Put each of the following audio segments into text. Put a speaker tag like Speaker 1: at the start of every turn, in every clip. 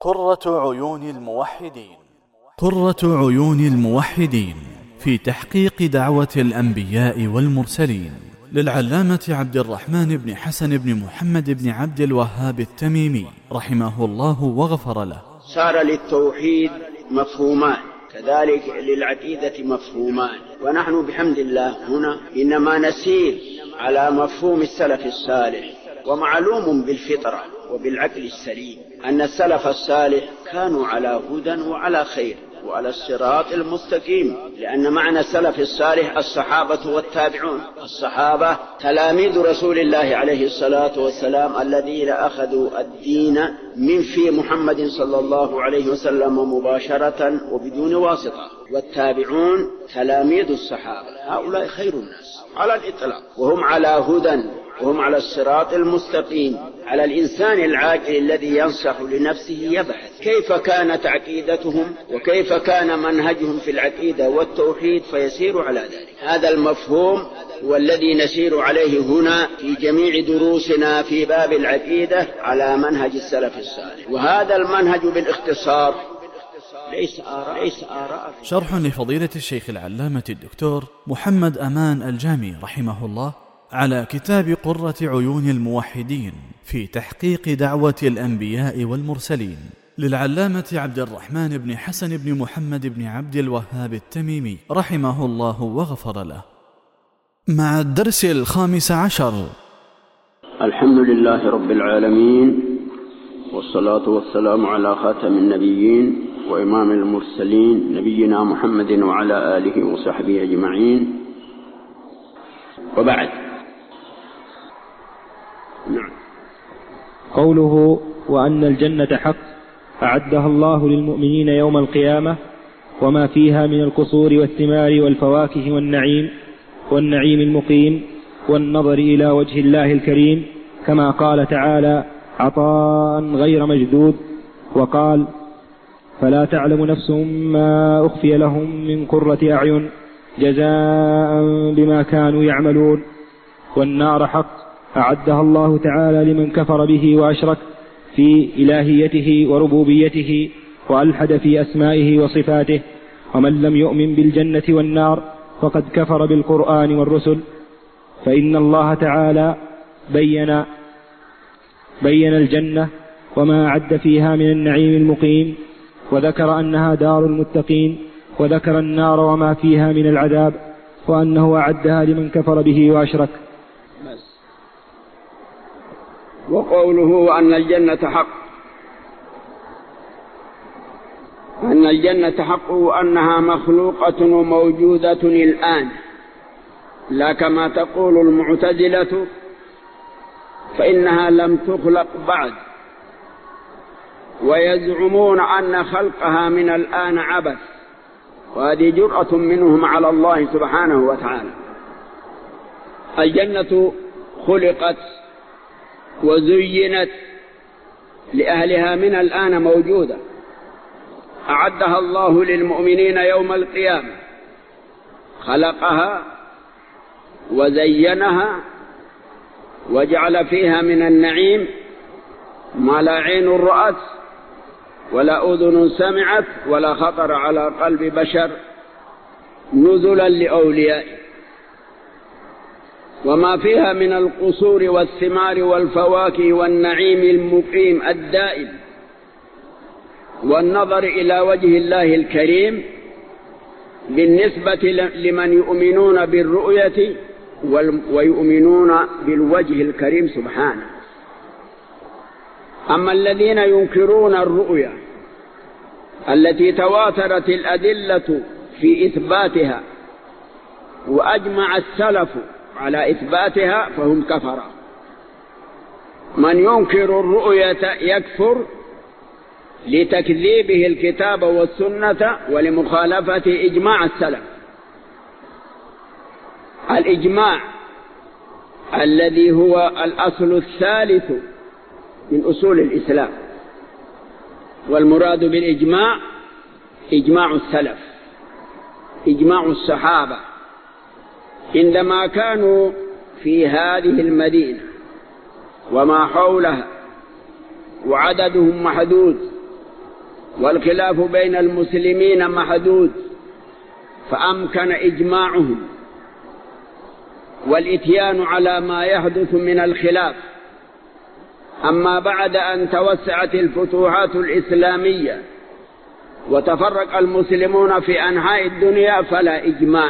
Speaker 1: قرة عيون الموحدين. قرة عيون الموحدين في تحقيق دعوة الأنبياء والمرسلين، للعلامة عبد الرحمن بن حسن بن محمد بن عبد الوهاب التميمي رحمه الله وغفر له.
Speaker 2: صار للتوحيد مفهومان، كذلك للعقيدة مفهومان، ونحن بحمد الله هنا إنما نسير على مفهوم السلف الصالح. ومعلوم بالفطرة وبالعقل السليم أن السلف الصالح كانوا على هدى وعلى خير وعلى الصراط المستقيم، لأن معنى السلف الصالح الصحابة والتابعون. الصحابة تلاميذ رسول الله عليه الصلاة والسلام الذين أخذوا الدين من في محمد صلى الله عليه وسلم مباشرة وبدون واسطة، والتابعون تلاميذ الصحابة. هؤلاء خير الناس على الإطلاق، وهم على هدى وهم على الصراط المستقيم. على الإنسان العاقل الذي ينصح لنفسه يبحث كيف كانت عقيدتهم وكيف كان منهجهم في العقيدة والتوحيد فيسير على ذلك. هذا المفهوم هو الذي نسير عليه هنا في جميع دروسنا في باب العقيدة على منهج السلف الصالح، وهذا المنهج بالاختصار ليس آراء.
Speaker 1: شرح لفضيلة الشيخ العلامة الدكتور محمد أمان الجامي رحمه الله على كتاب قرة عيون الموحدين في تحقيق دعوة الأنبياء والمرسلين، للعلامة عبد الرحمن بن حسن بن محمد بن عبد الوهاب التميمي رحمه الله وغفر له. مع الدرس 15.
Speaker 2: الحمد لله رب العالمين، والصلاة والسلام على خاتم النبيين وإمام المرسلين نبينا محمد وعلى آله وصحبه أجمعين، وبعد. نعم.
Speaker 3: قوله وأن الجنة حق أعدها الله للمؤمنين يوم القيامة وما فيها من القصور والثمار والفواكه والنعيم المقيم والنظر إلى وجه الله الكريم، كما قال تعالى عطاء غير مجدود، وقال فلا تعلم نفس ما أخفي لهم من قرة أعين جزاء بما كانوا يعملون. والنار حق أعدها الله تعالى لمن كفر به وأشرك في إلهيته وربوبيته وألحد في أسمائه وصفاته. ومن لم يؤمن بالجنة والنار فقد كفر بالقرآن والرسل، فإن الله تعالى بين الجنة وما أعد فيها من النعيم المقيم، وذكر أنها دار المتقين، وذكر النار وما فيها من العذاب وأنه أعدها لمن كفر به وأشرك.
Speaker 2: وقوله أن الجنة حق، أن الجنة حق وأنها مخلوقة وموجودة الآن، لا كما تقول المعتزلة فإنها لم تخلق بعد، ويزعمون أن خلقها من الآن عبث، وهذه جرأة منهم على الله سبحانه وتعالى. الجنة خلقت وزينت لأهلها من الآن موجودة، أعدها الله للمؤمنين يوم القيامة، خلقها وزينها وجعل فيها من النعيم ما لا عين رأت ولا أذن سمعت ولا خطر على قلب بشر، نزلا لأوليائه. وما فيها من القصور والثمار والفواكه والنعيم المقيم الدائم، والنظر إلى وجه الله الكريم بالنسبة لمن يؤمنون بالرؤية ويؤمنون بالوجه الكريم سبحانه. أما الذين ينكرون الرؤية التي تواترت الأدلة في إثباتها وأجمع السلف على إثباتها فهم كفرة. من ينكر الرؤية يكفر لتكذيبه الكتاب والسنة ولمخالفة إجماع السلف. الإجماع الذي هو الأصل الثالث من أصول الإسلام، والمراد بالإجماع إجماع السلف، إجماع الصحابة عندما كانوا في هذه المدينة وما حولها وعددهم محدود والخلاف بين المسلمين محدود، فأمكن إجماعهم والإتيان على ما يحدث من الخلاف. أما بعد أن توسعت الفتوحات الإسلامية وتفرق المسلمون في أنحاء الدنيا فلا إجماع.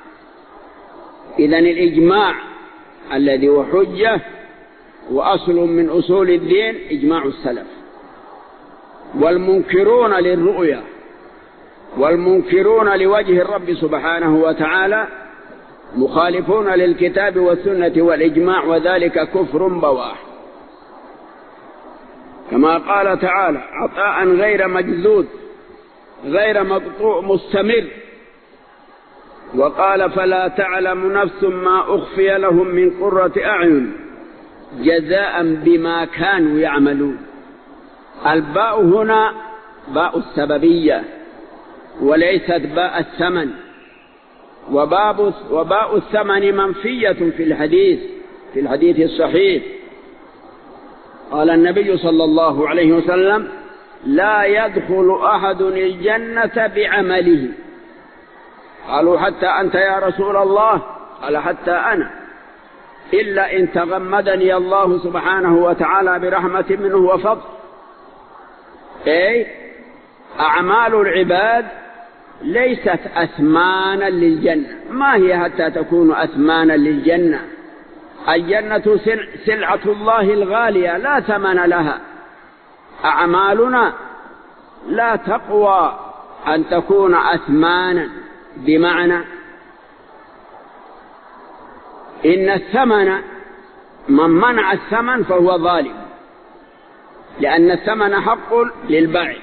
Speaker 2: إذن الإجماع الذي هو حجة وأصل من أصول الدين إجماع السلف. والمنكرون للرؤيا والمنكرون لوجه الرب سبحانه وتعالى مخالفون للكتاب والسنة والإجماع، وذلك كفر بواح، كما قال تعالى: عطاء غير مجذوذ غير مقطوع مستمر. وقال: فلا تعلم نفس ما أخفي لهم من قرة أعين جزاء بما كانوا يعملون. الباء هنا باء السببية وليست باء الثمن، وباء الثمن منفية في الحديث الصحيح. قال النبي صلى الله عليه وسلم: لا يدخل أحد الجنة بعمله. قالوا: حتى أنت يا رسول الله؟ قال: حتى أنا، إلا إن تغمدني الله سبحانه وتعالى برحمة منه وفضل. أي أعمال العباد ليست أثمانا للجنة. ما هي حتى تكون أثمانا للجنة؟ الجنة سلعة الله الغالية لا ثمن لها. أعمالنا لا تقوى أن تكون أثمانا، بمعنى إن الثمن من منع الثمن فهو ظالم، لأن الثمن حق للبائع.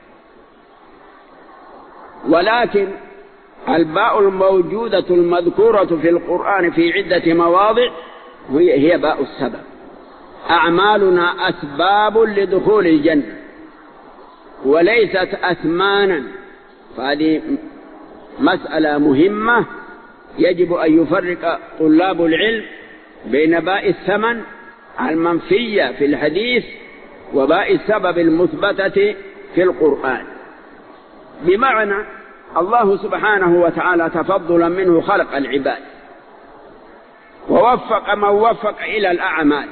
Speaker 2: ولكن الباء الموجودة المذكورة في القرآن في عدة مواضع هي باء السبب. أعمالنا أسباب لدخول الجنة وليست أثمانا. فهذه مسألة مهمة يجب أن يفرق طلاب العلم بين باء الثمن المنفية في الحديث وباء السبب المثبتة في القرآن. بمعنى الله سبحانه وتعالى تفضلا منه خلق العباد ووفق من وفق إلى الأعمال،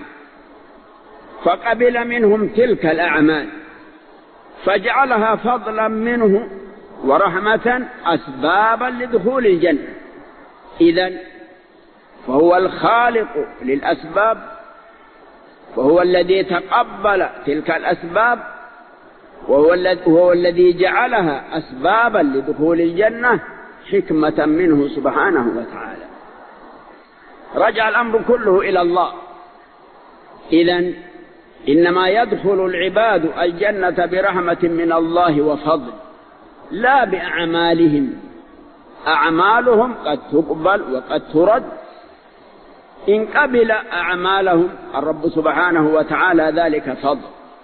Speaker 2: فقبل منهم تلك الأعمال فجعلها فضلا منه ورحمة أسبابا لدخول الجنة. إذن فهو الخالق للأسباب، وهو الذي تقبل تلك الأسباب، وهو الذي جعلها أسبابا لدخول الجنة حكمة منه سبحانه وتعالى. رجع الأمر كله إلى الله. إذن إنما يدخل العباد الجنة برحمة من الله وفضل، لا بأعمالهم. أعمالهم قد تقبل وقد ترد. إن قبل أعمالهم الرب سبحانه وتعالى ذلك فضل،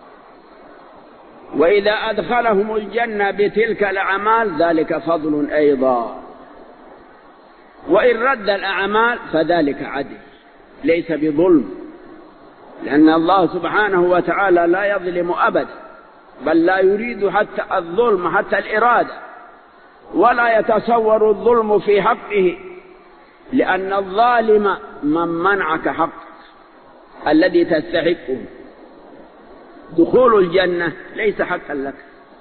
Speaker 2: وإذا أدخلهم الجنة بتلك الأعمال ذلك فضل أيضا. وإن رد الأعمال فذلك عدل ليس بظلم، لأن الله سبحانه وتعالى لا يظلم أبدا، بل لا يريد حتى الظلم حتى الإرادة، ولا يتصور الظلم في حقه، لأن الظالم من منعك حقك الذي تستحقه. دخول الجنة ليس حقا لك،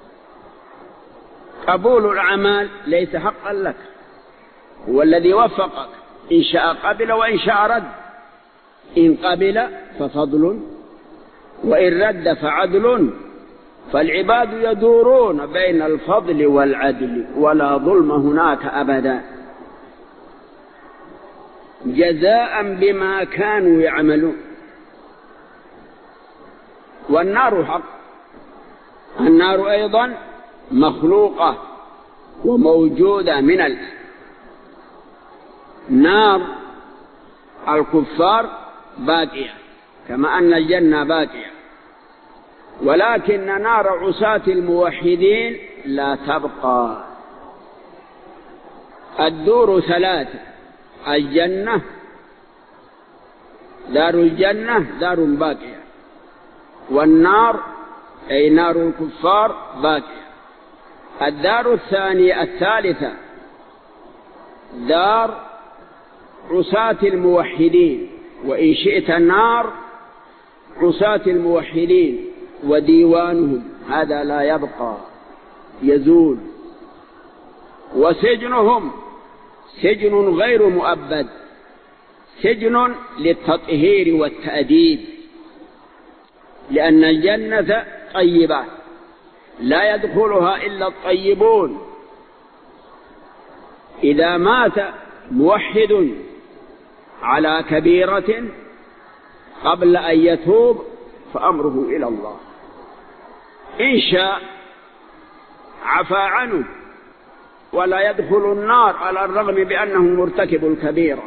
Speaker 2: قبول الأعمال ليس حقا لك. هو الذي وفقك، إن شاء قبل وإن شاء رد. إن قبل ففضل، وإن رد فعدل. فالعباد يدورون بين الفضل والعدل، ولا ظلم هناك أبدا. جزاء بما كانوا يعملون. والنار حق. النار أيضا مخلوقة وموجودة من الآن. نار الكفار باقية كما أن الجنة باقية، ولكن نار عصاة الموحدين لا تبقى. الدور ثلاثة: الجنة، دار الجنة دار باقية، والنار أي نار الكفار باقية. الدار الثالثة دار عصاة الموحدين، وإن شئت النار عصاة الموحدين وديوانهم، هذا لا يبقى يزول. وسجنهم سجن غير مؤبد، سجن للتطهير والتأديب، لأن الجنة طيبة لا يدخلها إلا الطيبون. إذا مات موحد على كبيرة قبل أن يتوب فأمره إلى الله، إن شاء عفى عنه ولا يدخل النار على الرغم بأنه مرتكب الكبيرة،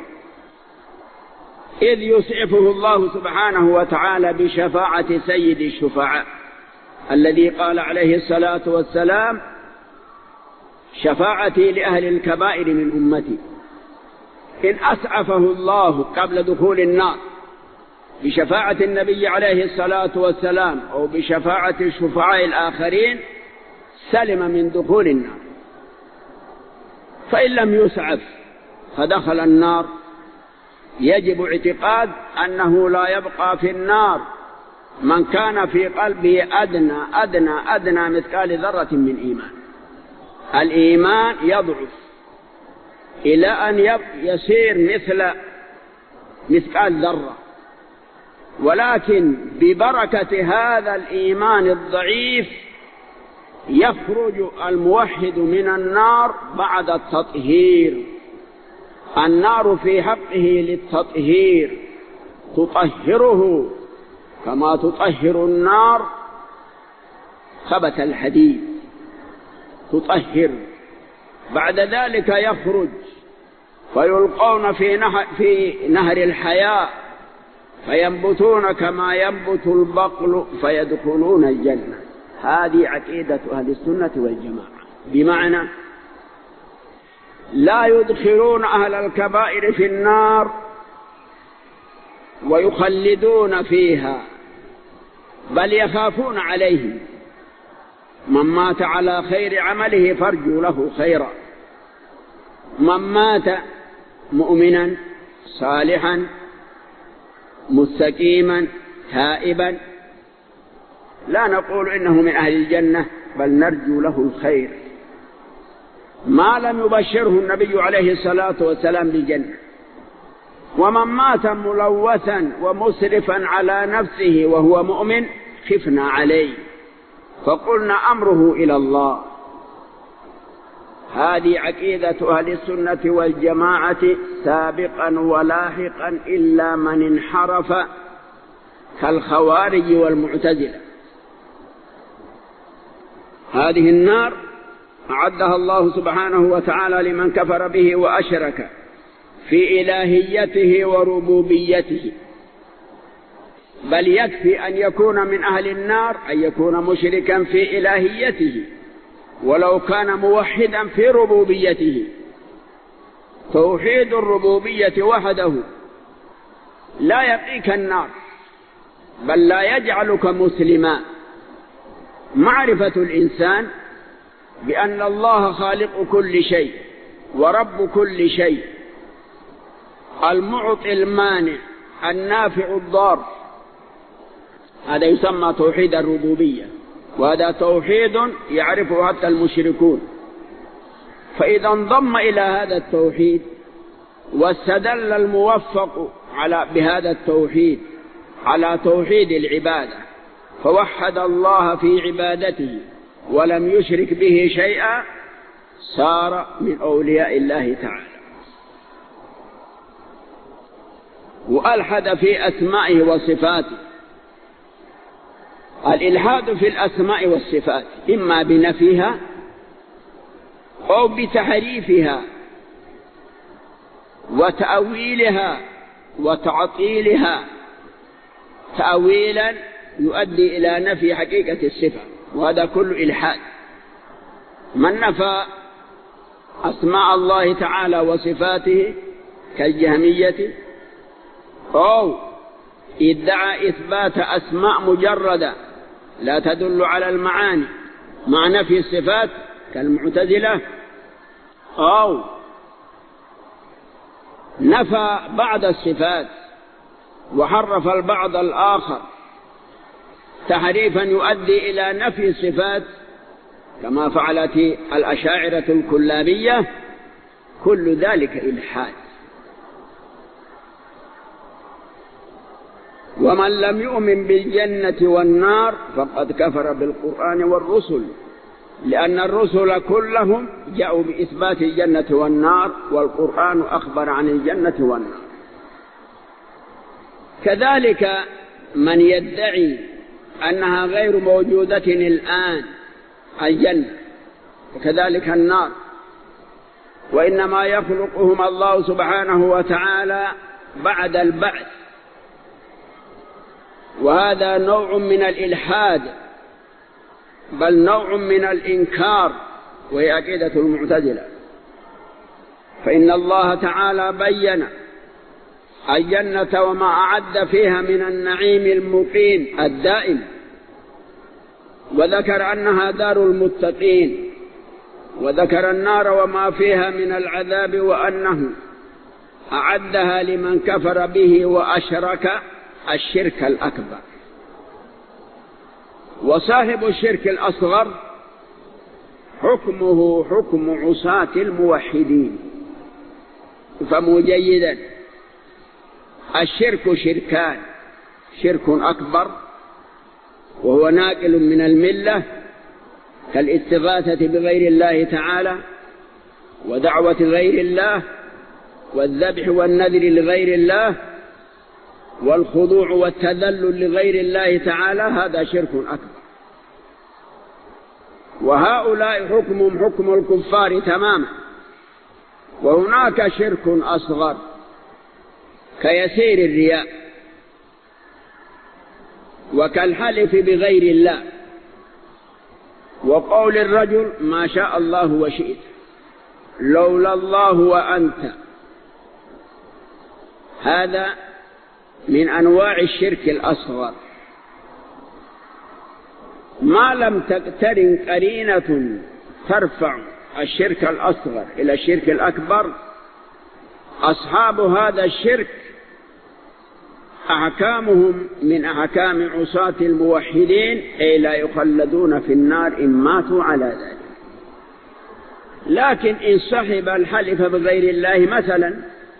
Speaker 2: إذ يسعفه الله سبحانه وتعالى بشفاعة سيد الشفعاء الذي قال عليه الصلاة والسلام: شفاعتي لأهل الكبائر من أمتي. إن أسعفه الله قبل دخول النار بشفاعة النبي عليه الصلاة والسلام أو بشفاعة الشفعاء الآخرين سلم من دخول النار. فإن لم يسعف فدخل النار يجب اعتقاد أنه لا يبقى في النار من كان في قلبه أدنى مثقال ذرة من إيمان. الإيمان يضعف إلى أن يصير مثقال ذرة، ولكن ببركة هذا الإيمان الضعيف يخرج الموحد من النار بعد التطهير. النار في حقه للتطهير، تطهره كما تطهر النار خبث الحديد، تطهر. بعد ذلك يخرج فيلقون في نهر الحياة فينبتون كما ينبت البقل فيدخلون الجنة. هذه عقيدة أهل السنة والجماعة، بمعنى لا يدخلون أهل الكبائر في النار ويخلدون فيها، بل يخافون عليهم. من مات على خير عمله فارجوا له خيرا، من مات مؤمنا صالحا مستقيما تائبا لا نقول إنه من أهل الجنة، بل نرجو له الخير ما لم يبشره النبي عليه الصلاة والسلام بالجنة. ومن مات ملوثا ومسرفا على نفسه وهو مؤمن خفنا عليه فقلنا أمره إلى الله. هذه عقيدة أهل السنة والجماعة سابقا ولاحقا إلا من انحرف كالخوارج والمعتزلة. هذه النار أعدها الله سبحانه وتعالى لمن كفر به وأشرك في إلهيته وربوبيته، بل يكفي أن يكون من أهل النار أن يكون مشركا في إلهيته ولو كان موحدا في ربوبيته. توحيد الربوبية وحده لا يقيك النار، بل لا يجعلك مسلما. معرفة الإنسان بأن الله خالق كل شيء ورب كل شيء، المعطي المانع النافع الضار، هذا يسمى توحيد الربوبية، وهذا توحيد يعرفه حتى المشركون. فإذا انضم إلى هذا التوحيد واستدل الموفق بهذا التوحيد على توحيد العبادة فوحد الله في عبادته ولم يشرك به شيئا صار من أولياء الله تعالى. وألحد في أسمائه وصفاته. الإلحاد في الأسماء والصفات إما بنفيها أو بتحريفها وتأويلها وتعطيلها، تأويلا يؤدي إلى نفي حقيقة الصفة، وهذا كل إلحاد. من نفى أسماء الله تعالى وصفاته كالجهمية أو ادعى إثبات أسماء مجردة لا تدل على المعاني مع نفي الصفات كالمعتزلة، أو نفى بعض الصفات وحرف البعض الآخر تحريفا يؤدي إلى نفي الصفات كما فعلت الأشاعرة الكلابية، كل ذلك إلحاد. ومن لم يؤمن بالجنة والنار فقد كفر بالقرآن والرسل، لأن الرسل كلهم جاءوا بإثبات الجنة والنار، والقرآن أخبر عن الجنة والنار. كذلك من يدعي أنها غير موجودة الآن الجنة، وكذلك النار، وإنما يخلقهم الله سبحانه وتعالى بعد البعث، وهذا نوع من الإلحاد، بل نوع من الإنكار، وهي عقيدة المعتزلة. فإن الله تعالى بين الجنة وما أعد فيها من النعيم المقيم الدائم، وذكر أنها دار المتقين، وذكر النار وما فيها من العذاب وأنه أعدها لمن كفر به وأشرك الشرك الأكبر. وصاحب الشرك الأصغر حكمه حكم عصاة الموحدين. فمو جيدا، الشرك شركان: شرك أكبر وهو ناقل من الملة كالاستغاثة بغير الله تعالى، ودعوة غير الله، والذبح والنذر لغير الله، والخضوع والتذلل لغير الله تعالى، هذا شرك أكبر. وهؤلاء حكمهم حكم الكفار تماما. وهناك شرك أصغر كيسير الرياء، وكالحلف بغير الله، وقول الرجل ما شاء الله وشئت، لولا الله وأنت. هذا من أنواع الشرك الأصغر. ما لم تقترن قرينة ترفع الشرك الأصغر إلى الشرك الأكبر، أصحاب هذا الشرك أحكامهم من أحكام عصاة الموحدين، أي لا يخلدون في النار إن ماتوا على ذلك. لكن إن صحب الحلف بغير الله، مثلا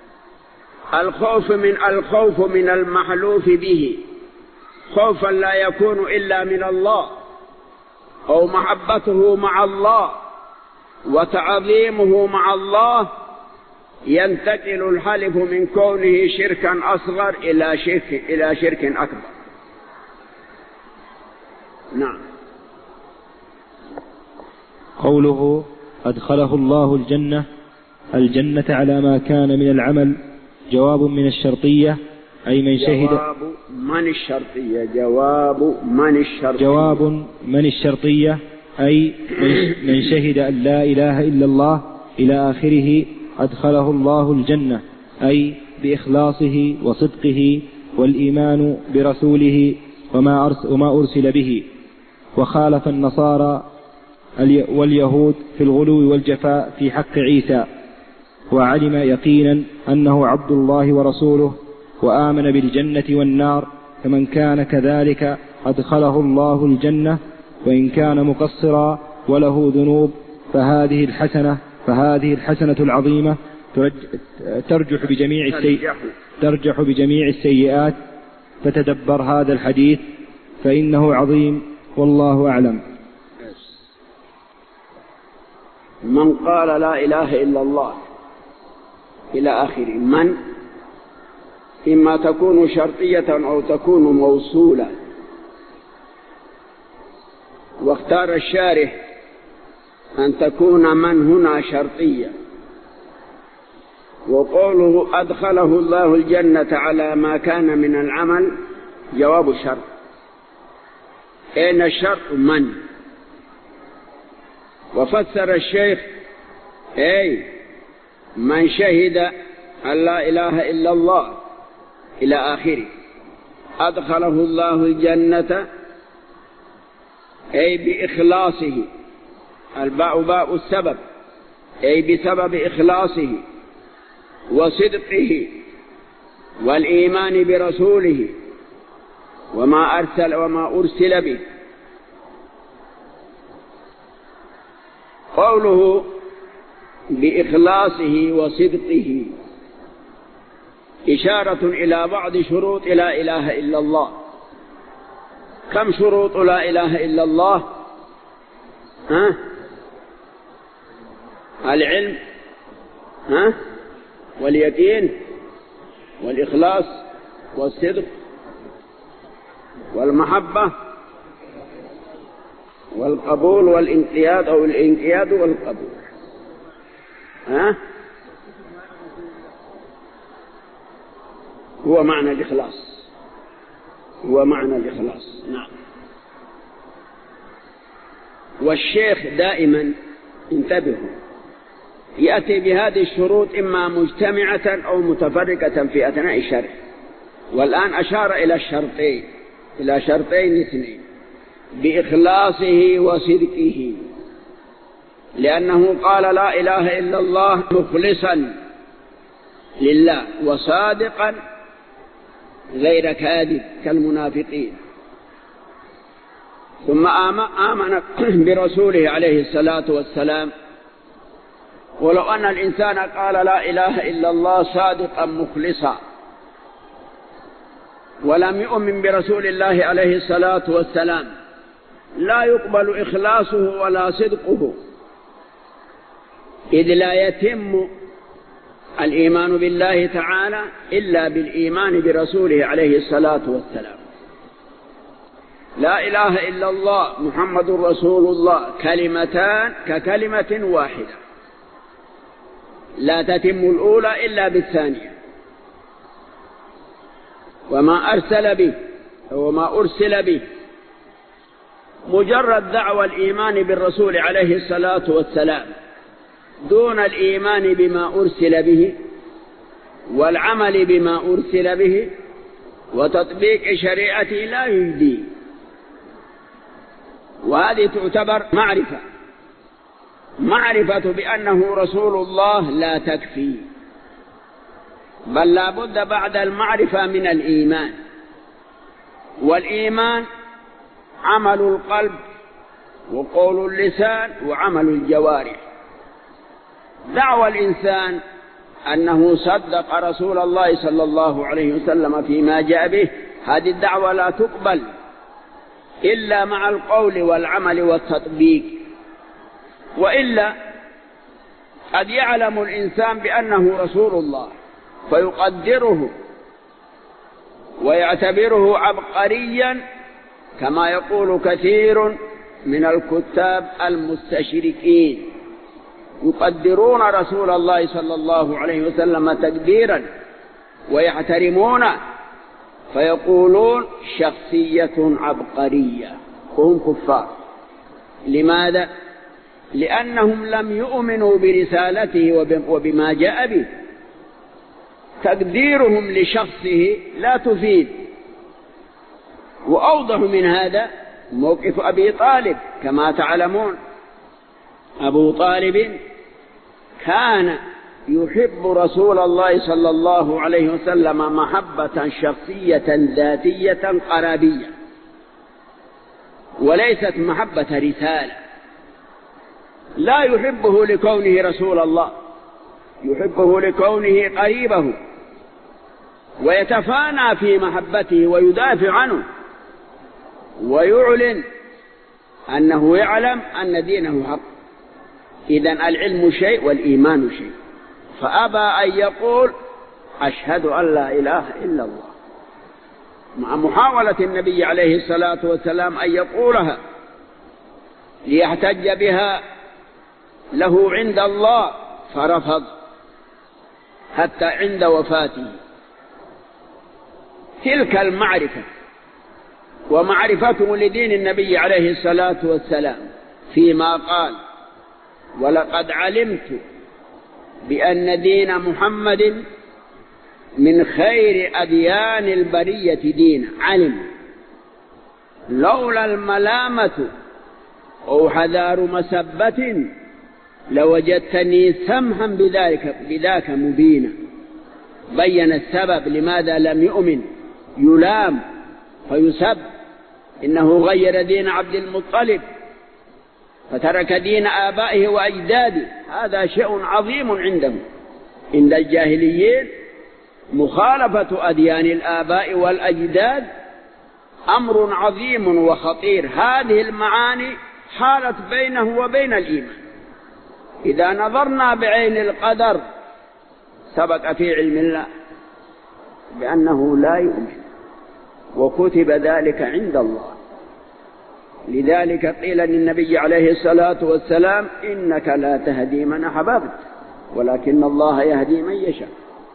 Speaker 2: الخوف من المحلوف به خوفا لا يكون إلا من الله، أو محبته مع الله وتعظيمه مع الله، ينتقل الحلف من كونه شركا أصغر إلى شرك أكبر. نعم.
Speaker 3: قوله أدخله الله الجنة على ما كان من العمل، جواب من الشرطية، أي من شهد.
Speaker 2: جواب من الشرطية، جواب من الشرطية،
Speaker 3: جواب من الشرطية، أي من شهد أن لا إله إلا الله إلى آخره أدخله الله الجنة، أي بإخلاصه وصدقه والإيمان برسوله وما أرسل به، وخالف النصارى واليهود في الغلو والجفاء في حق عيسى، وعلم يقينا أنه عبد الله ورسوله، وآمن بالجنة والنار، فمن كان كذلك أدخله الله الجنة، وإن كان مقصرا وله ذنوب فهذه الحسنة العظيمة ترجح بجميع السيئات. فتدبر هذا الحديث فإنه عظيم، والله أعلم.
Speaker 2: من قال لا إله إلا الله إلى آخره، من إما تكون شرطية أو تكون موصولة، واختار الشارح أن تكون من هنا شرطية. وقوله أدخله الله الجنة على ما كان من العمل جواب الشرط. أين الشرط؟ وفسر الشيخ أي من شهد أن لا إله إلا الله إلى آخره أدخله الله الجنة، أي بإخلاصه الباء باء السبب، أي بسبب إخلاصه وصدقه والإيمان برسوله وما أرسل به. قوله بإخلاصه وصدقه إشارة إلى بعض شروط لا إله إلا الله. كم شروط لا إله إلا الله؟ العلم واليقين والإخلاص والصدق والمحبة والقبول والانقياد أو الانقياد والقبول. هو معنى الإخلاص، هو معنى الإخلاص. نعم. والشيخ دائما انتبهوا يأتي بهذه الشروط إما مجتمعة أو متفرقة في أثناء الشرح، والآن أشار إلى شرطين اثنين: بإخلاصه وصدقه، لأنه قال لا إله إلا الله مخلصا لله وصادقا غير كاذب كالمنافقين. ثم آمن برسوله عليه الصلاة والسلام. ولو أن الإنسان قال لا إله إلا الله صادقا مخلصا ولم يؤمن برسول الله عليه الصلاة والسلام لا يقبل إخلاصه ولا صدقه، إذ لا يتم الإيمان بالله تعالى إلا بالإيمان برسوله عليه الصلاة والسلام. لا إله إلا الله محمد رسول الله كلمتان ككلمة واحدة، لا تتم الأولى إلا بالثانية. وما أرسل به مجرد دعوى الإيمان بالرسول عليه الصلاة والسلام دون الإيمان بما أرسل به والعمل بما أرسل به وتطبيق شريعته لا يجدي. وهذه تعتبر معرفة بأنه رسول الله لا تكفي، بل لا بد بعد المعرفة من الإيمان. والإيمان عمل القلب وقول اللسان وعمل الجوارح. دعوى الإنسان أنه صدق رسول الله صلى الله عليه وسلم فيما جاء به، هذه الدعوة لا تقبل إلا مع القول والعمل والتطبيق، وإلا قد يعلم الإنسان بأنه رسول الله فيقدره ويعتبره عبقريا، كما يقول كثير من الكتاب المستشركين، يقدرون رسول الله صلى الله عليه وسلم تقديرا ويحترمونه، فيقولون شخصية عبقرية، وهم كفار. لماذا؟ لأنهم لم يؤمنوا برسالته وبما جاء به. تقديرهم لشخصه لا تفيد. وأوضح من هذا موقف أبي طالب. كما تعلمون أبو طالب كان يحب رسول الله صلى الله عليه وسلم محبة شخصية ذاتية قرابية، وليست محبة رسالة. لا يحبه لكونه رسول الله، يحبه لكونه قريبه، ويتفانى في محبته ويدافع عنه ويعلن أنه يعلم أن دينه حق. إذن العلم شيء والإيمان شيء. فأبى أن يقول أشهد أن لا إله إلا الله، مع محاولة النبي عليه الصلاة والسلام أن يقولها ليحتج بها له عند الله، فرفض حتى عند وفاته. تلك المعرفة ومعرفته لدين النبي عليه الصلاة والسلام فيما قال: ولقد علمت بأن دين محمد من خير أديان البرية دينا. علم، لولا الملامة أو حذار مسبة لوجدتني سمحا بذاك مبينا. بين السبب لماذا لم يؤمن، يلام فيسب، إنه غير دين عبد المطلب فترك دين آبائه وأجداده. هذا شيء عظيم عندهم. عند الجاهليين مخالفة أديان الآباء والأجداد أمر عظيم وخطير. هذه المعاني حالت بينه وبين الإيمان. إذا نظرنا بعين القدر سبق في علم الله بأنه لا يؤمن، وكتب ذلك عند الله. لذلك قيل للنبي عليه الصلاة والسلام: إنك لا تهدي من أحببت ولكن الله يهدي من يشاء.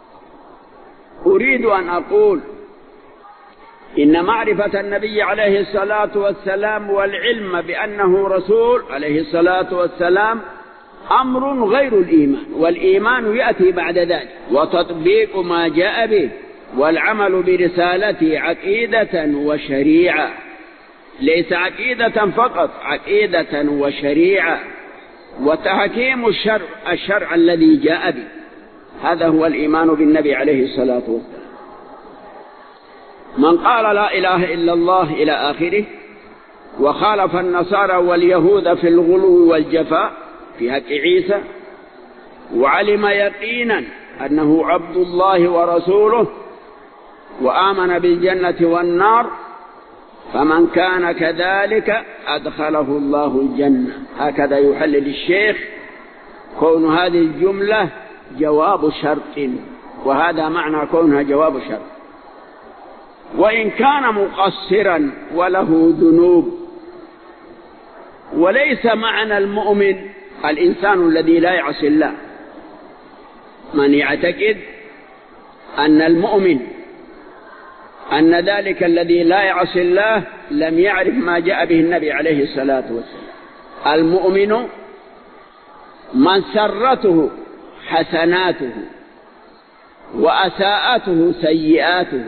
Speaker 2: أريد أن أقول إن معرفة النبي عليه الصلاة والسلام والعلم بأنه رسول عليه الصلاة والسلام أمر غير الإيمان، والإيمان يأتي بعد ذلك، وتطبيق ما جاء به والعمل برسالته عقيدة وشريعة. ليس عقيدة فقط، عقيدة وشريعة، وتحكيم الشرع الذي جاء به. هذا هو الإيمان بالنبي عليه الصلاة والسلام. من قال لا إله إلا الله إلى آخره وخالف النصارى واليهود في الغلو والجفاء في حق عيسى، وعلم يقينا أنه عبد الله ورسوله، وآمن بالجنة والنار، فمن كان كذلك أدخله الله الجنة. هكذا يحلل الشيخ كون هذه الجملة جواب شرط، وهذا معنى كونها جواب شرط. وإن كان مقصرا وله ذنوب. وليس معنى المؤمن الإنسان الذي لا يعصي الله. من يعتقد أن المؤمن أن ذلك الذي لا يعصي الله لم يعرف ما جاء به النبي عليه الصلاة والسلام. المؤمن من سرته حسناته وأساءته سيئاته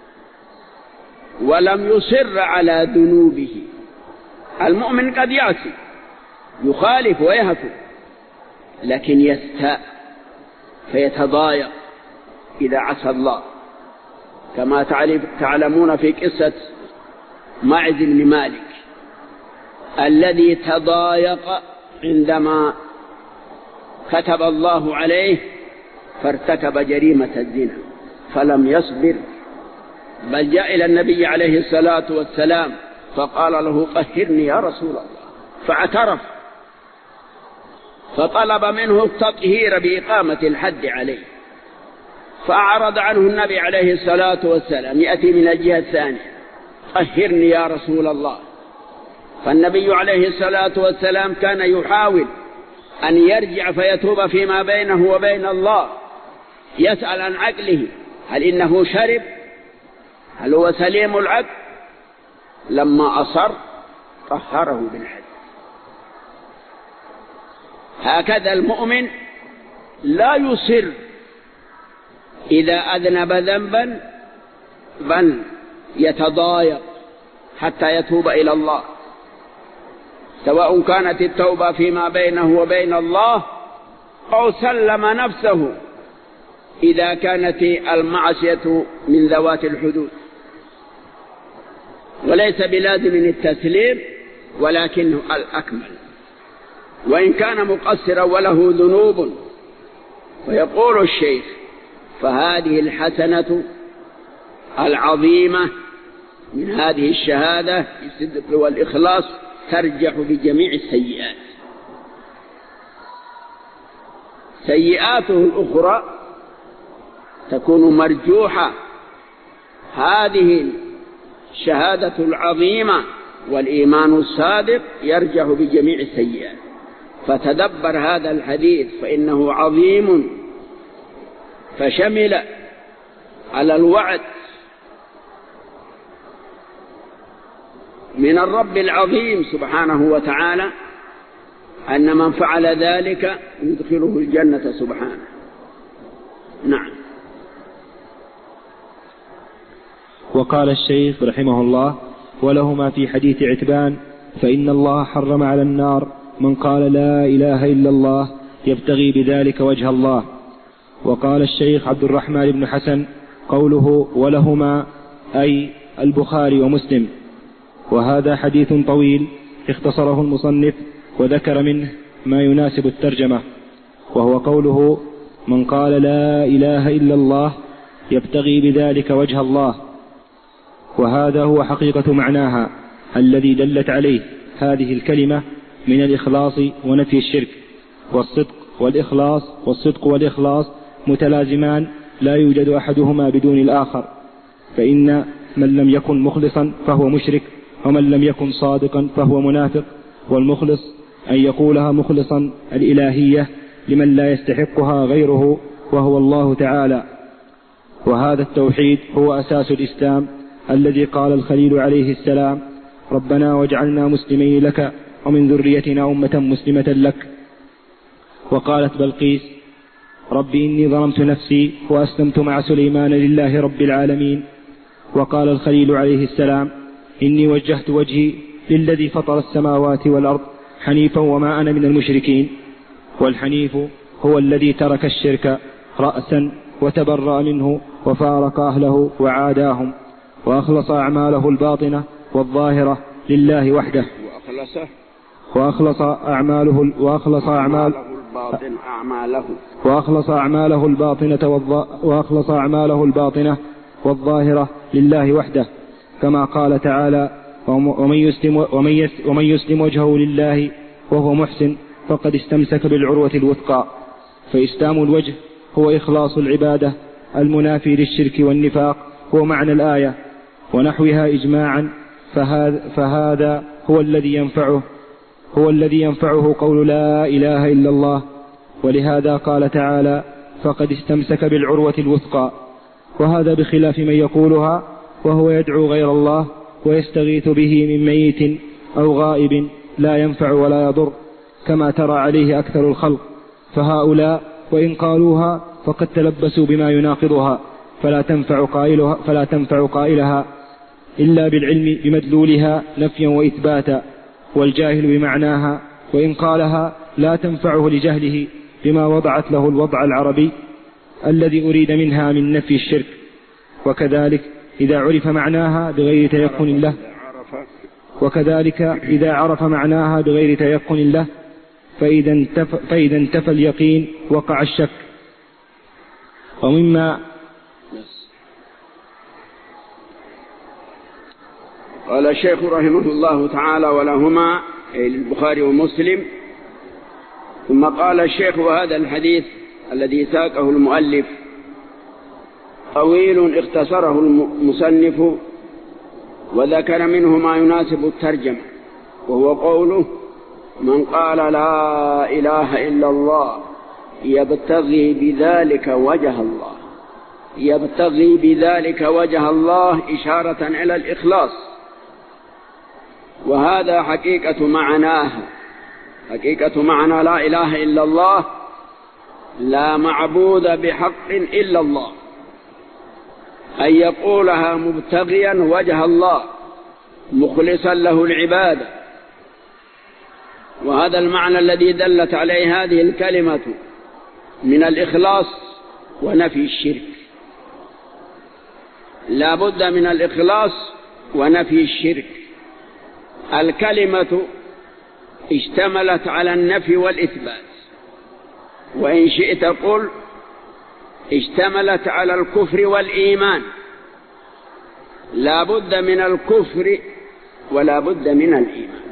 Speaker 2: ولم يصر على ذنوبه. المؤمن قد يعصي، يخالف ويهفو، لكن يستاء فيتضايق إذا عصى الله، كما تعلمون في قصة معز بن مالك الذي تضايق عندما كتب الله عليه فارتكب جريمة الزنا فلم يصبر، بل جاء إلى النبي عليه الصلاة والسلام فقال له: طهرني يا رسول الله، فاعترف، فطلب منه التطهير بإقامة الحد عليه، فأعرض عنه النبي عليه الصلاة والسلام. يأتي من الجهة الثانية: طهرني يا رسول الله. فالنبي عليه الصلاة والسلام كان يحاول أن يرجع فيتوب فيما بينه وبين الله، يسأل عن عقله، هل إنه شرب؟ هل هو سليم العقل؟ لما أصر طهره بالحد. هكذا المؤمن لا يصر إذا أذنب ذنبا، بل يتضايق حتى يتوب إلى الله، سواء كانت التوبة فيما بينه وبين الله أو سلم نفسه إذا كانت المعصية من ذوات الحدود. وليس بلازم التسليم، ولكنه الأكمل. وإن كان مقصرا وله ذنوب، ويقول الشيخ: فهذه الحسنة العظيمة من هذه الشهادة بالصدق والإخلاص ترجح بجميع السيئات. سيئاته الأخرى تكون مرجوحة. هذه الشهادة العظيمة والإيمان الصادق يرجح بجميع السيئات. فتدبر هذا الحديث فإنه عظيم، فشمل على الوعد من الرب العظيم سبحانه وتعالى أن من فعل ذلك يدخله الجنة سبحانه. نعم.
Speaker 3: وقال الشيخ رحمه الله: ولهما في حديث عتبان فإن الله حرم على النار من قال لا إله إلا الله يبتغي بذلك وجه الله. وقال الشيخ عبد الرحمن بن حسن قوله ولهما أي البخاري ومسلم. وهذا حديث طويل اختصره المصنف وذكر منه ما يناسب الترجمة، وهو قوله من قال لا إله إلا الله يبتغي بذلك وجه الله. وهذا هو حقيقة معناها الذي دلت عليه هذه الكلمة من الإخلاص ونفي الشرك. والصدق والإخلاص متلازمان لا يوجد أحدهما بدون الآخر، فإن من لم يكن مخلصا فهو مشرك، ومن لم يكن صادقا فهو منافق. والمخلص أن يقولها مخلصا الإلهية لمن لا يستحقها غيره وهو الله تعالى. وهذا التوحيد هو أساس الإسلام الذي قال الخليل عليه السلام ربنا واجعلنا مسلمين لك ومن ذريتنا أمة مسلمة لك. وقالت بلقيس رب إني ظلمت نفسي وأسلمت مع سليمان لله رب العالمين. وقال الخليل عليه السلام إني وجهت وجهي للذي فطر السماوات والأرض حنيفا وما أنا من المشركين. والحنيف هو الذي ترك الشرك رأسا وتبرأ منه وفارق أهله وعاداهم وأخلص أعماله الباطنة والظاهرة لله وحده. وأخلص أعماله الباطنة والظاهرة لله وحده، كما قال تعالى ومن يسلم وجهه لله وهو محسن فقد استمسك بالعروة الوثقى. فإسلام الوجه هو إخلاص العبادة المنافي للشرك والنفاق، هو معنى الآية ونحوها إجماعا. فهذا هو الذي ينفعه قول لا إله إلا الله. ولهذا قال تعالى فقد استمسك بالعروة الوثقى. وهذا بخلاف من يقولها وهو يدعو غير الله ويستغيث به من ميت أو غائب لا ينفع ولا يضر، كما ترى عليه أكثر الخلق. فهؤلاء وإن قالوها فقد تلبسوا بما يناقضها، فلا تنفع قائلها إلا بالعلم بمدلولها نفيا وإثباتا. والجاهل بمعناها وإن قالها لا تنفعه لجهله بما وضعت له الوضع العربي الذي أريد منها من نفي الشرك. وكذلك إذا عرف معناها بغير تيقن له فإذا انتفى اليقين وقع الشك. ومما
Speaker 2: قال الشيخ رحمه الله تعالى ولهما البخاري ومسلم. ثم قال الشيخ وهذا الحديث الذي ساقه المؤلف طويل اختصره المصنف وذكر منه ما يناسب الترجمة، وهو قوله من قال لا إله إلا الله يبتغي بذلك وجه الله إشارة إلى الإخلاص. وهذا حقيقة معنى لا إله إلا الله، لا معبود بحق إلا الله، أن يقولها مبتغيا وجه الله مخلصا له العبادة. وهذا المعنى الذي دلت عليه هذه الكلمة من الإخلاص ونفي الشرك. لا بد من الإخلاص ونفي الشرك. الكلمة اشتملت على النفي والإثبات، وإن شئت قل اشتملت على الكفر والإيمان. لا بد من الكفر ولا بد من الإيمان.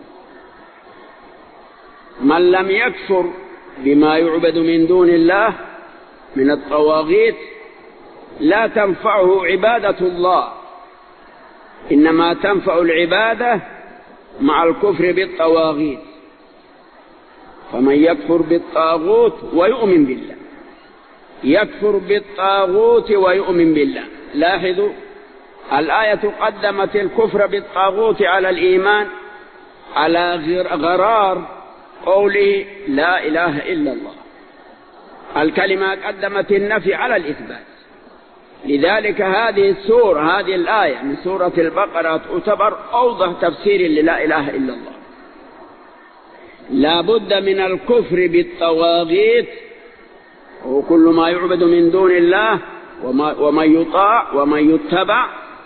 Speaker 2: من لم يكفر بما يعبد من دون الله من الطواغيت لا تنفعه عبادة الله، إنما تنفع العبادة مع الكفر بالطواغيت. فمن يكفر بالطاغوت ويؤمن بالله، يكفر بالطاغوت ويؤمن بالله. لاحظوا الآية قدمت الكفر بالطاغوت على الإيمان على غرار قوله لا إله إلا الله. الكلمة قدمت النفي على الإثبات. لذلك هذه السورة، هذه الآية من سورة البقرة تعتبر أوضح تفسير للا إله إلا الله. لا بد من الكفر بالطواغيت وكل ما يعبد من دون الله ومن يطاع ومن يتبع،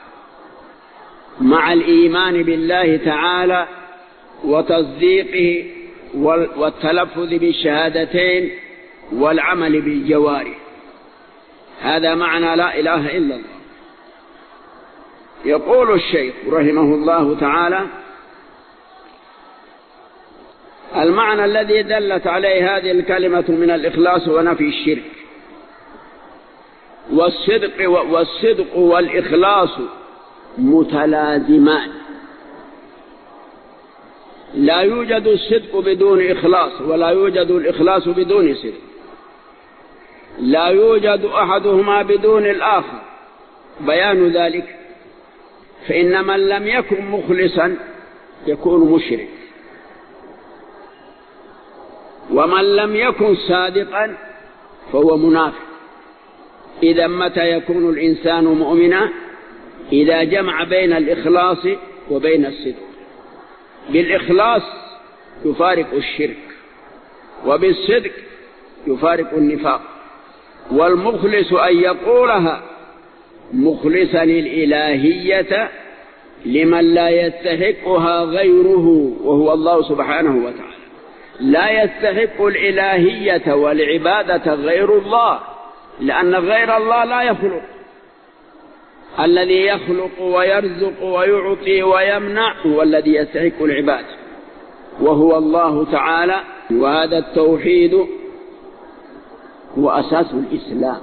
Speaker 2: مع الإيمان بالله تعالى وتصديقه والتلفظ بالشهادتين والعمل بالجوارح. هذا معنى لا إله إلا الله. يقول الشيخ رحمه الله تعالى: المعنى الذي دلت عليه هذه الكلمة من الإخلاص ونفي الشرك. والصدق والإخلاص متلازمان، لا يوجد الصدق بدون إخلاص ولا يوجد الإخلاص بدون صدق، لا يوجد أحدهما بدون الآخر. بيان ذلك فإن من لم يكن مخلصا يكون مشرك، ومن لم يكن صادقا فهو منافق. إذا متى يكون الإنسان مؤمنا؟ إذا جمع بين الإخلاص وبين الصدق. بالإخلاص يفارق الشرك، وبالصدق يفارق النفاق. والمخلص أن يقولها مخلصا الإلهية لمن لا يستحقها غيره، وهو الله سبحانه وتعالى. لا يستحق الإلهية والعبادة غير الله، لأن غير الله لا يخلق. الذي يخلق ويرزق ويعطي ويمنع هو الذي يستحق العبادة، وهو الله تعالى. وهذا التوحيد هو أساس الإسلام.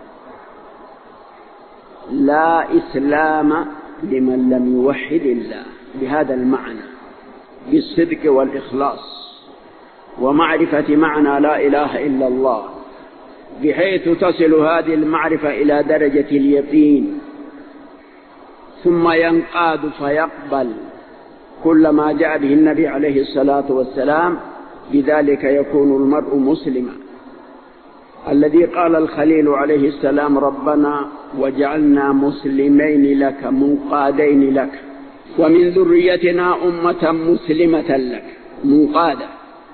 Speaker 2: لا إسلام لمن لم يوحد الله، بهذا المعنى، بالصدق والإخلاص ومعرفة معنى لا إله إلا الله، بحيث تصل هذه المعرفة إلى درجة اليقين، ثم ينقاد فيقبل كل ما جاء به النبي عليه الصلاة والسلام. بذلك يكون المرء مسلما. الذي قال الخليل عليه السلام: ربنا وجعلنا مسلمين لك منقادين لك ومن ذريتنا أمة مسلمة لك، منقادة.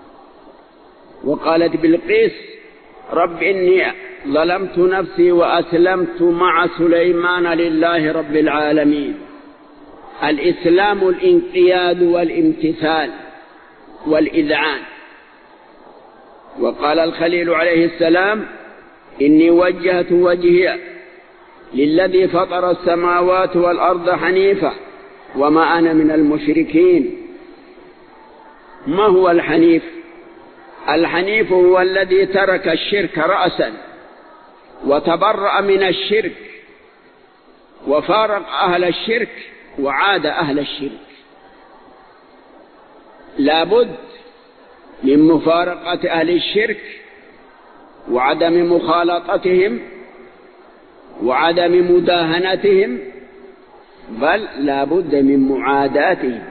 Speaker 2: وقالت بلقيس: رب إني ظلمت نفسي وأسلمت مع سليمان لله رب العالمين. الإسلام الانقياد والامتثال والإذعان. وقال الخليل عليه السلام: إني وجهت وجهي للذي فطر السماوات والأرض حنيفا وما أنا من المشركين. ما هو الحنيف؟ الحنيف هو الذي ترك الشرك رأسا وتبرأ من الشرك وفارق أهل الشرك وعاد أهل الشرك. لابد من مفارقة أهل الشرك وعدم مخالطتهم وعدم مداهنتهم، بل لابد من معاداتهم،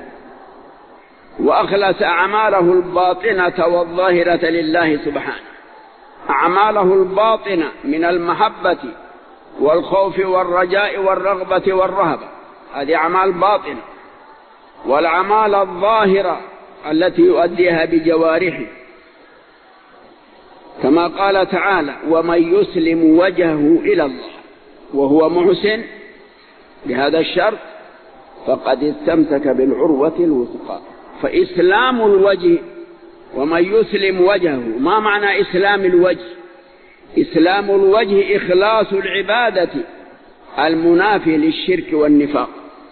Speaker 2: وأخلص أعماله الباطنة والظاهرة لله سبحانه. أعماله الباطنة من المحبة والخوف والرجاء والرغبة والرهبة، هذه أعمال باطنة. والأعمال الظاهرة التي يؤديها بجوارحه، كما قال تعالى: ومن يسلم وجهه إلى الله وهو محسن بهذا الشرط فقد استمسك بالعروة الوثقى. فإسلام الوجه ومن يسلم وجهه، ما معنى إسلام الوجه؟ إسلام الوجه إخلاص العبادة المنافي للشرك والنفاق.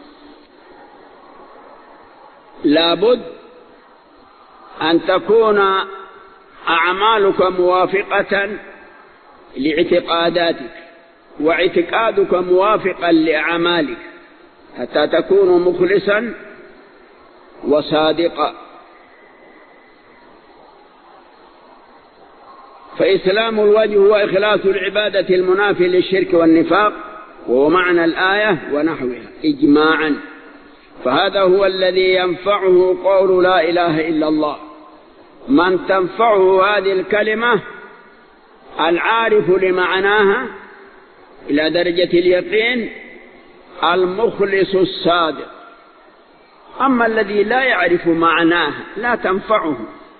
Speaker 2: لابد أن تكون أعمالك موافقة لاعتقاداتك واعتقادك موافقا لأعمالك حتى تكون مخلصا وصادقا. فإسلام الوجه هو إخلاص العبادة المنافي للشرك والنفاق، وهو معنى الآية ونحوها إجماعا. فهذا هو الذي ينفعه قول لا إله إلا الله. من تنفعه هذه الكلمة العارف لمعناها إلى درجة اليقين المخلص الصادق. أما الذي لا يعرف معناه لا تنفعه،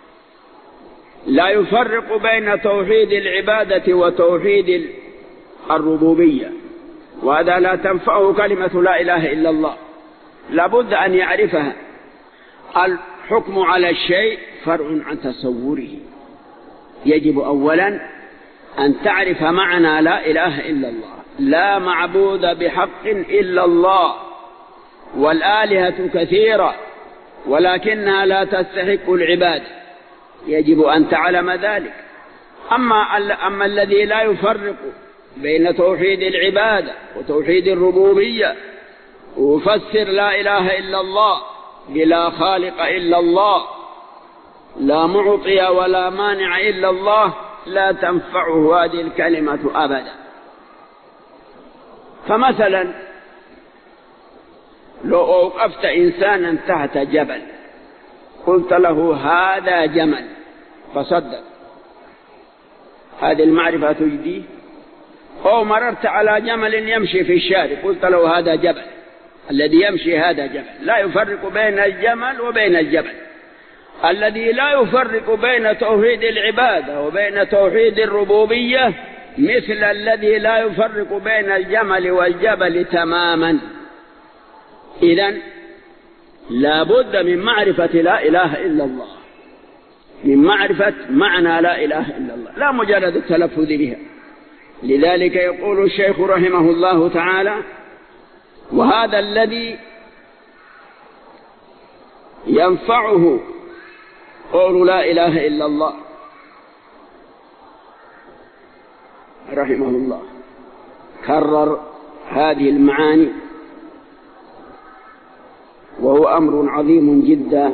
Speaker 2: لا يفرق بين توحيد العبادة وتوحيد الربوبية، وهذا لا تنفعه كلمة لا إله إلا الله، لابد أن يعرفها. الحكم على الشيء فرع عن تصوره، يجب أولا أن تعرف معنى لا إله إلا الله، لا معبود بحق إلا الله، والآلهة كثيرة ولكنها لا تستحق العبادة، يجب أن تعلم ذلك. أما الذي لا يفرق بين توحيد العبادة وتوحيد الربوبية ويفسر لا إله إلا الله بلا خالق إلا الله، لا معطي ولا مانع إلا الله، لا تنفعه هذه الكلمة أبدا. فمثلا لو أوقفت إنسانا تحت جبل قلت له هذا جمل فصدق، هذه المعرفة تجديه. أو مررت على جمل يمشي في الشارع قلت له هذا جبل، الذي يمشي هذا جبل، لا يفرق بين الجمل وبين الجبل. الذي لا يفرق بين توحيد العبادة وبين توحيد الربوبية مثل الذي لا يفرق بين الجمل والجبل تماما. إذن لا بد من معرفة لا إله إلا الله، من معرفة معنى لا إله إلا الله، لا مجرد التلفظ بها. لذلك يقول الشيخ رحمه الله تعالى: وهذا الذي ينفعه قول لا إله إلا الله، رحمه الله كرر هذه المعاني، وهو أمر عظيم جدا،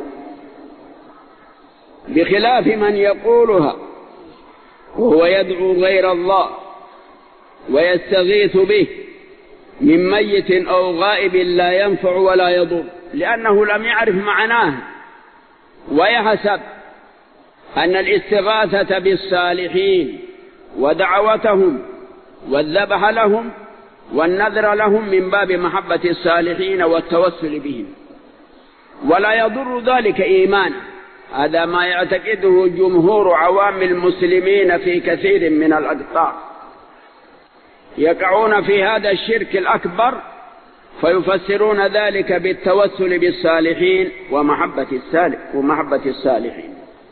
Speaker 2: بخلاف من يقولها وهو يدعو غير الله ويستغيث به من ميت أو غائب لا ينفع ولا يضر، لأنه لم يعرف معناه، ويحسب أن الاستغاثة بالصالحين ودعوتهم والذبح لهم والنذر لهم من باب محبة الصالحين والتوسل بهم، ولا يضر ذلك إيمانه. هذا ما يعتقده جمهور عوام المسلمين في كثير من الأقطار، يقعون في هذا الشرك الأكبر فيفسرون ذلك بالتوسل بالصالحين ومحبة الصالحين،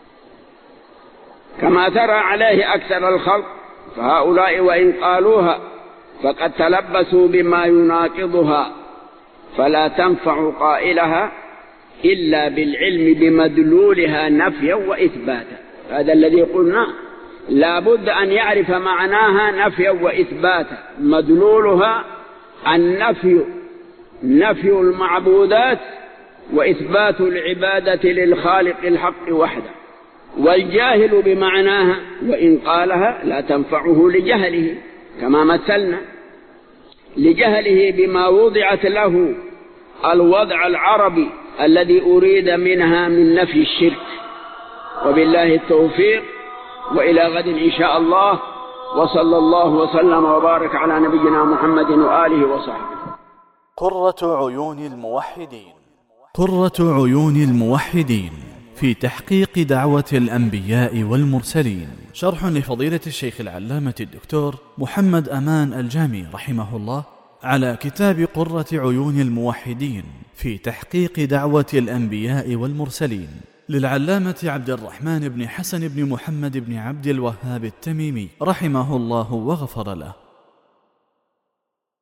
Speaker 2: كما ترى عليه أكثر الخلق. فهؤلاء وإن قالوها فقد تلبسوا بما يناقضها، فلا تنفع قائلها إلا بالعلم بمدلولها نفيا وإثباتا. هذا الذي قلنا، لا بد أن يعرف معناها نفيا وإثباتا. مدلولها النفي، نفي المعبودات وإثبات العبادة للخالق الحق وحده. والجاهل بمعناها وإن قالها لا تنفعه لجهله، كما مثلنا، لجهله بما وضعت له الوضع العربي الذي أريد منها من نفي الشرك. وبالله التوفيق، وإلى غد إن شاء الله، وصلى الله وسلم وبارك على نبينا محمد وآله وصحبه.
Speaker 1: قرة عيون الموحدين. قرة عيون الموحدين في تحقيق دعوة الأنبياء والمرسلين، شرح لفضيلة الشيخ العلامة الدكتور محمد أمان الجامي رحمه الله على كتاب قرة عيون الموحدين في تحقيق دعوة الأنبياء والمرسلين، للعلامة عبد الرحمن بن حسن بن محمد بن عبد الوهاب التميمي رحمه الله وغفر له.